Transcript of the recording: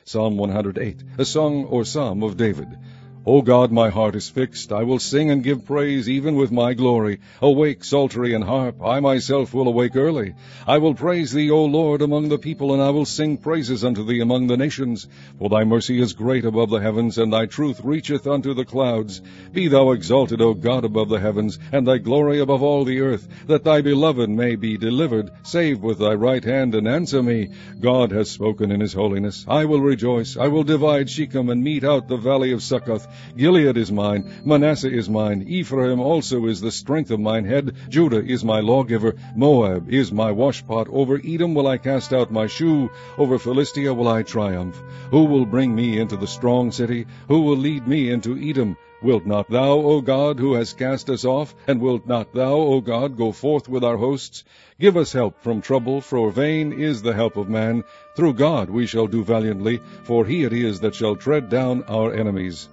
Psalm 108, a song or psalm of David. O God, my heart is fixed. I will sing and give praise, even with my glory. Awake, psaltery and harp. I myself will awake early. I will praise thee, O Lord, among the people, and I will sing praises unto thee among the nations. For thy mercy is great above the heavens, and thy truth reacheth unto the clouds. Be thou exalted, O God, above the heavens, and thy glory above all the earth, that thy beloved may be delivered. Save with thy right hand, and answer me. God hath spoken in his holiness. I will rejoice. I will divide Shechem, and mete out the valley of Succoth. Gilead is mine, Manasseh is mine, Ephraim also is the strength of mine head, Judah is my lawgiver, Moab is my washpot, over Edom will I cast out my shoe, over Philistia will I triumph. Who will bring me into the strong city? Who will lead me into Edom? Wilt not thou, O God, who hast cast us off, and wilt not thou, O God, go forth with our hosts? Give us help from trouble, for vain is the help of man. Through God we shall do valiantly, for he it is that shall tread down our enemies.